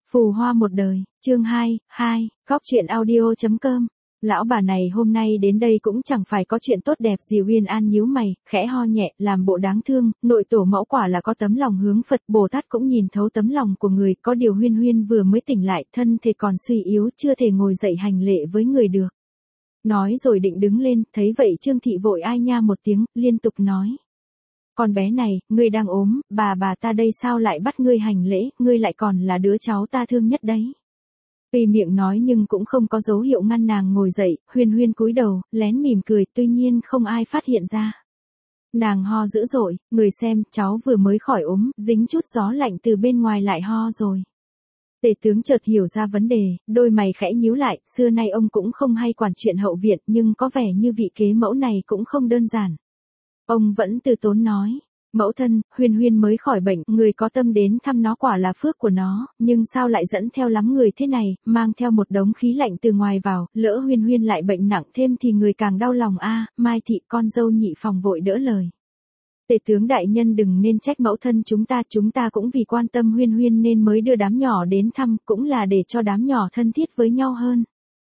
Phù hoa một đời, chương 2, Góc chuyện audio.com. Lão bà này hôm nay đến đây cũng chẳng phải có chuyện tốt đẹp gì. Uyên An nhíu mày, khẽ ho nhẹ, làm bộ đáng thương, nội tổ mẫu quả là có tấm lòng hướng Phật Bồ Tát cũng nhìn thấu tấm lòng của người, có điều Huyên Huyên vừa mới tỉnh lại, thân thể còn suy yếu, chưa thể ngồi dậy hành lễ với người được. Nói rồi định đứng lên, thấy vậy Trương Thị vội ai nha một tiếng, liên tục nói. Con bé này, ngươi đang ốm, bà ta đây sao lại bắt ngươi hành lễ, ngươi lại còn là đứa cháu ta thương nhất đấy. Tuy miệng nói nhưng cũng không có dấu hiệu ngăn nàng ngồi dậy, Huyên Huyên cúi đầu, lén mỉm cười, tuy nhiên không ai phát hiện ra. Nàng ho dữ dội, người xem, cháu vừa mới khỏi ốm, dính chút gió lạnh từ bên ngoài lại ho rồi. Tề tướng chợt hiểu ra vấn đề, đôi mày khẽ nhíu lại, xưa nay ông cũng không hay quản chuyện hậu viện, nhưng có vẻ như vị kế mẫu này cũng không đơn giản. Ông vẫn từ tốn nói, mẫu thân, Huyên Huyên mới khỏi bệnh, người có tâm đến thăm nó quả là phước của nó, nhưng sao lại dẫn theo lắm người thế này, mang theo một đống khí lạnh từ ngoài vào, lỡ Huyên Huyên lại bệnh nặng thêm thì người càng đau lòng a. Mai Thị con dâu nhị phòng vội đỡ lời. Tề tướng đại nhân đừng nên trách mẫu thân chúng ta cũng vì quan tâm Huyên Huyên nên mới đưa đám nhỏ đến thăm, cũng là để cho đám nhỏ thân thiết với nhau hơn.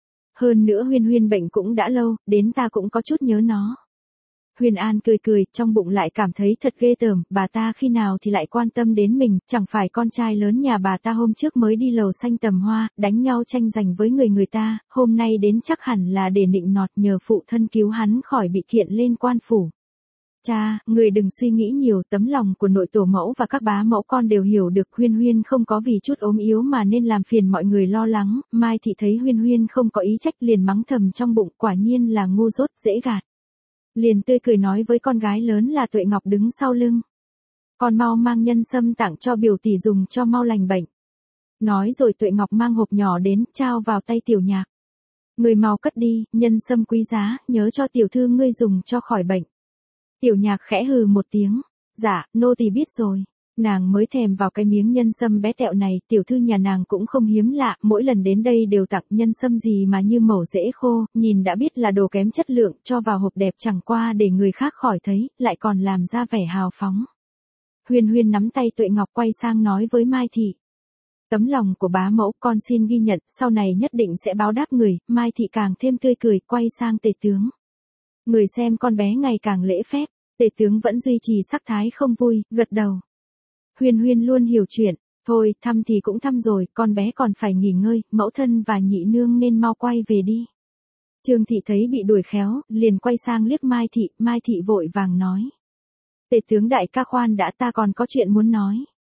Hơn nữa Huyên Huyên bệnh cũng đã lâu, đến ta cũng có chút nhớ nó. Huyên An cười, trong bụng lại cảm thấy thật ghê tởm, bà ta khi nào thì lại quan tâm đến mình, chẳng phải con trai lớn nhà bà ta hôm trước mới đi lầu xanh tầm hoa, đánh nhau tranh giành với người ta, hôm nay đến chắc hẳn là để nịnh nọt nhờ phụ thân cứu hắn khỏi bị kiện lên quan phủ. Cha, người đừng suy nghĩ nhiều, tấm lòng của nội tổ mẫu và các bá mẫu con đều hiểu được. Huyên Huyên không có vì chút ốm yếu mà nên làm phiền mọi người lo lắng. Mai Thị thấy Huyên Huyên không có ý trách liền mắng thầm trong bụng, quả nhiên là ngu dốt dễ gạt. Liền tươi cười nói với con gái lớn là Tuệ Ngọc đứng sau lưng. Con mau mang nhân sâm tặng cho biểu tỷ dùng cho mau lành bệnh. Nói rồi Tuệ Ngọc mang hộp nhỏ đến, trao vào tay Tiểu Nhạc. Người mau cất đi, nhân sâm quý giá, nhớ cho tiểu thư ngươi dùng cho khỏi bệnh. Tiểu Nhạc khẽ hừ một tiếng. Dạ, nô tỳ biết rồi. Nàng mới thèm vào cái miếng nhân sâm bé tẹo này, tiểu thư nhà nàng cũng không hiếm lạ, mỗi lần đến đây đều tặng nhân sâm gì mà như mẩu rễ khô, nhìn đã biết là đồ kém chất lượng, cho vào hộp đẹp chẳng qua để người khác khỏi thấy, lại còn làm ra vẻ hào phóng. Huyên Huyên nắm tay Tuệ Ngọc quay sang nói với Mai Thị. Tấm lòng của bá mẫu con xin ghi nhận, sau này nhất định sẽ báo đáp người. Mai Thị càng thêm tươi cười, quay sang Tề tướng. Người xem con bé ngày càng lễ phép, Tề tướng vẫn duy trì sắc thái không vui, gật đầu. Huyên Huyên luôn hiểu chuyện, thôi, thăm thì cũng thăm rồi, con bé còn phải nghỉ ngơi, mẫu thân và nhị nương nên mau quay về đi. Trương Thị thấy bị đuổi khéo, liền quay sang liếc Mai Thị vội vàng nói. Tề tướng đại ca khoan đã, ta còn có chuyện muốn nói.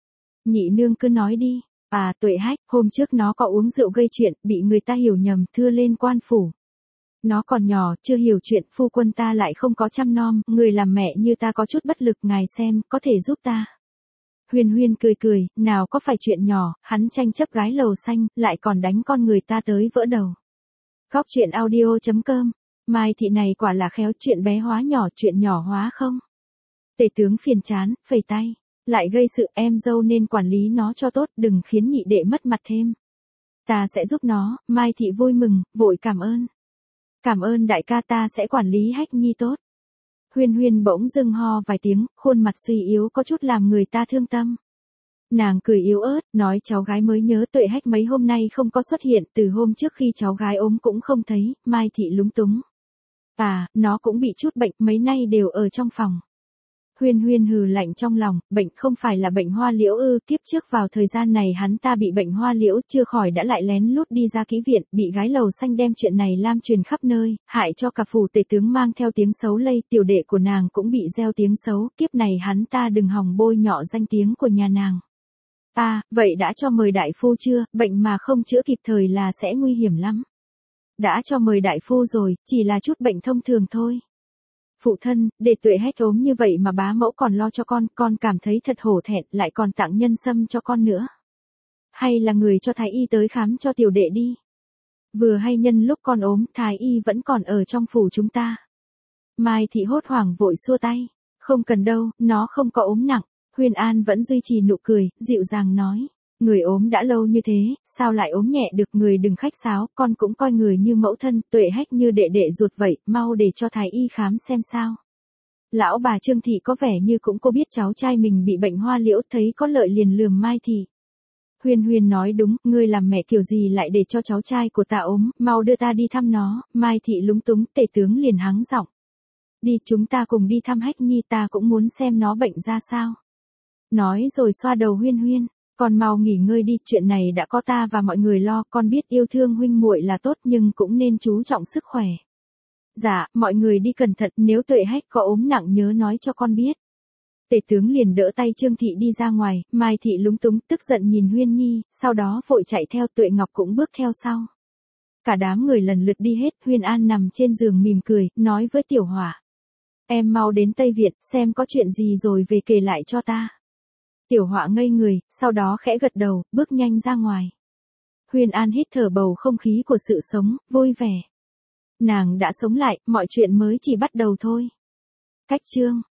Nhị nương cứ nói đi. À, Tuệ Hách, hôm trước nó có uống rượu gây chuyện, bị người ta hiểu nhầm, thưa lên quan phủ. Nó còn nhỏ, chưa hiểu chuyện, phu quân ta lại không có chăm nom, người làm mẹ như ta có chút bất lực, ngài xem, có thể giúp ta. Huyên Huyên cười, nào có phải chuyện nhỏ, hắn tranh chấp gái lầu xanh, lại còn đánh con người ta tới vỡ đầu. Góc chuyện audio.com. Mai Thị này quả là khéo, chuyện bé hóa nhỏ, chuyện nhỏ hóa không. Tề tướng phiền chán, phẩy tay. Lại gây sự, em dâu nên quản lý nó cho tốt, đừng khiến nhị đệ mất mặt thêm. Ta sẽ giúp nó. Mai Thị vui mừng, vội cảm ơn. Cảm ơn đại ca, ta sẽ quản lý Hách Nhi tốt. Huyên Huyên bỗng dưng ho vài tiếng, khuôn mặt suy yếu có chút làm người ta thương tâm. Nàng cười yếu ớt, nói cháu gái mới nhớ Tuệ Hách mấy hôm nay không có xuất hiện, từ hôm trước khi cháu gái ốm cũng không thấy. Mai Thị lúng túng. À, nó cũng bị chút bệnh, mấy nay đều ở trong phòng. Huyên Huyên hừ lạnh trong lòng, bệnh không phải là bệnh hoa liễu ư, kiếp trước vào thời gian này hắn ta bị bệnh hoa liễu, chưa khỏi đã lại lén lút đi ra kỹ viện, bị gái lầu xanh đem chuyện này lan truyền khắp nơi, hại cho cả phủ tề tướng mang theo tiếng xấu lây, tiểu đệ của nàng cũng bị gieo tiếng xấu, kiếp này hắn ta đừng hòng bôi nhọ danh tiếng của nhà nàng. À, vậy đã cho mời đại phu chưa, bệnh mà không chữa kịp thời là sẽ nguy hiểm lắm. Đã cho mời đại phu rồi, chỉ là chút bệnh thông thường thôi. Phụ thân, để Tuệ Hách ốm như vậy mà bá mẫu còn lo cho con cảm thấy thật hổ thẹn, lại còn tặng nhân sâm cho con nữa. Hay là người cho thái y tới khám cho tiểu đệ đi. Vừa hay nhân lúc con ốm, thái y vẫn còn ở trong phủ chúng ta. Mai Thị hốt hoảng vội xua tay. Không cần đâu, nó không có ốm nặng. Huyên An vẫn duy trì nụ cười, dịu dàng nói. Người ốm đã lâu như thế, sao lại ốm nhẹ được, người đừng khách sáo, con cũng coi người như mẫu thân, Tuệ Hách như đệ đệ ruột vậy, mau để cho thái y khám xem sao. Lão bà Trương Thị có vẻ như cũng có biết cháu trai mình bị bệnh hoa liễu, thấy có lợi liền lườm Mai Thị. Huyên Huyên nói đúng, ngươi làm mẹ kiểu gì lại để cho cháu trai của ta ốm, mau đưa ta đi thăm nó. Mai Thị lúng túng, Tể tướng liền hắng giọng. Đi, chúng ta cùng đi thăm Hách Nhi, ta cũng muốn xem nó bệnh ra sao. Nói rồi xoa đầu Huyên Huyên, con mau nghỉ ngơi đi, chuyện này đã có ta và mọi người lo, con biết yêu thương huynh muội là tốt nhưng cũng nên chú trọng sức khỏe. Dạ, mọi người đi cẩn thận, nếu Tuệ Hách có ốm nặng nhớ nói cho con biết. Tể tướng liền đỡ tay Trương Thị đi ra ngoài, Mai Thị lúng túng tức giận nhìn Huyên Nhi, sau đó vội chạy theo, Tuệ Ngọc cũng bước theo sau. Cả đám người lần lượt đi hết, Huyên An nằm trên giường mỉm cười, nói với Tiểu Hỏa. Em mau đến Tây Việt, xem có chuyện gì rồi về kể lại cho ta. Tiểu Hỏa ngây người, sau đó khẽ gật đầu, bước nhanh ra ngoài. Huyên An hít thở bầu không khí của sự sống, vui vẻ. Nàng đã sống lại, mọi chuyện mới chỉ bắt đầu thôi. Cách chương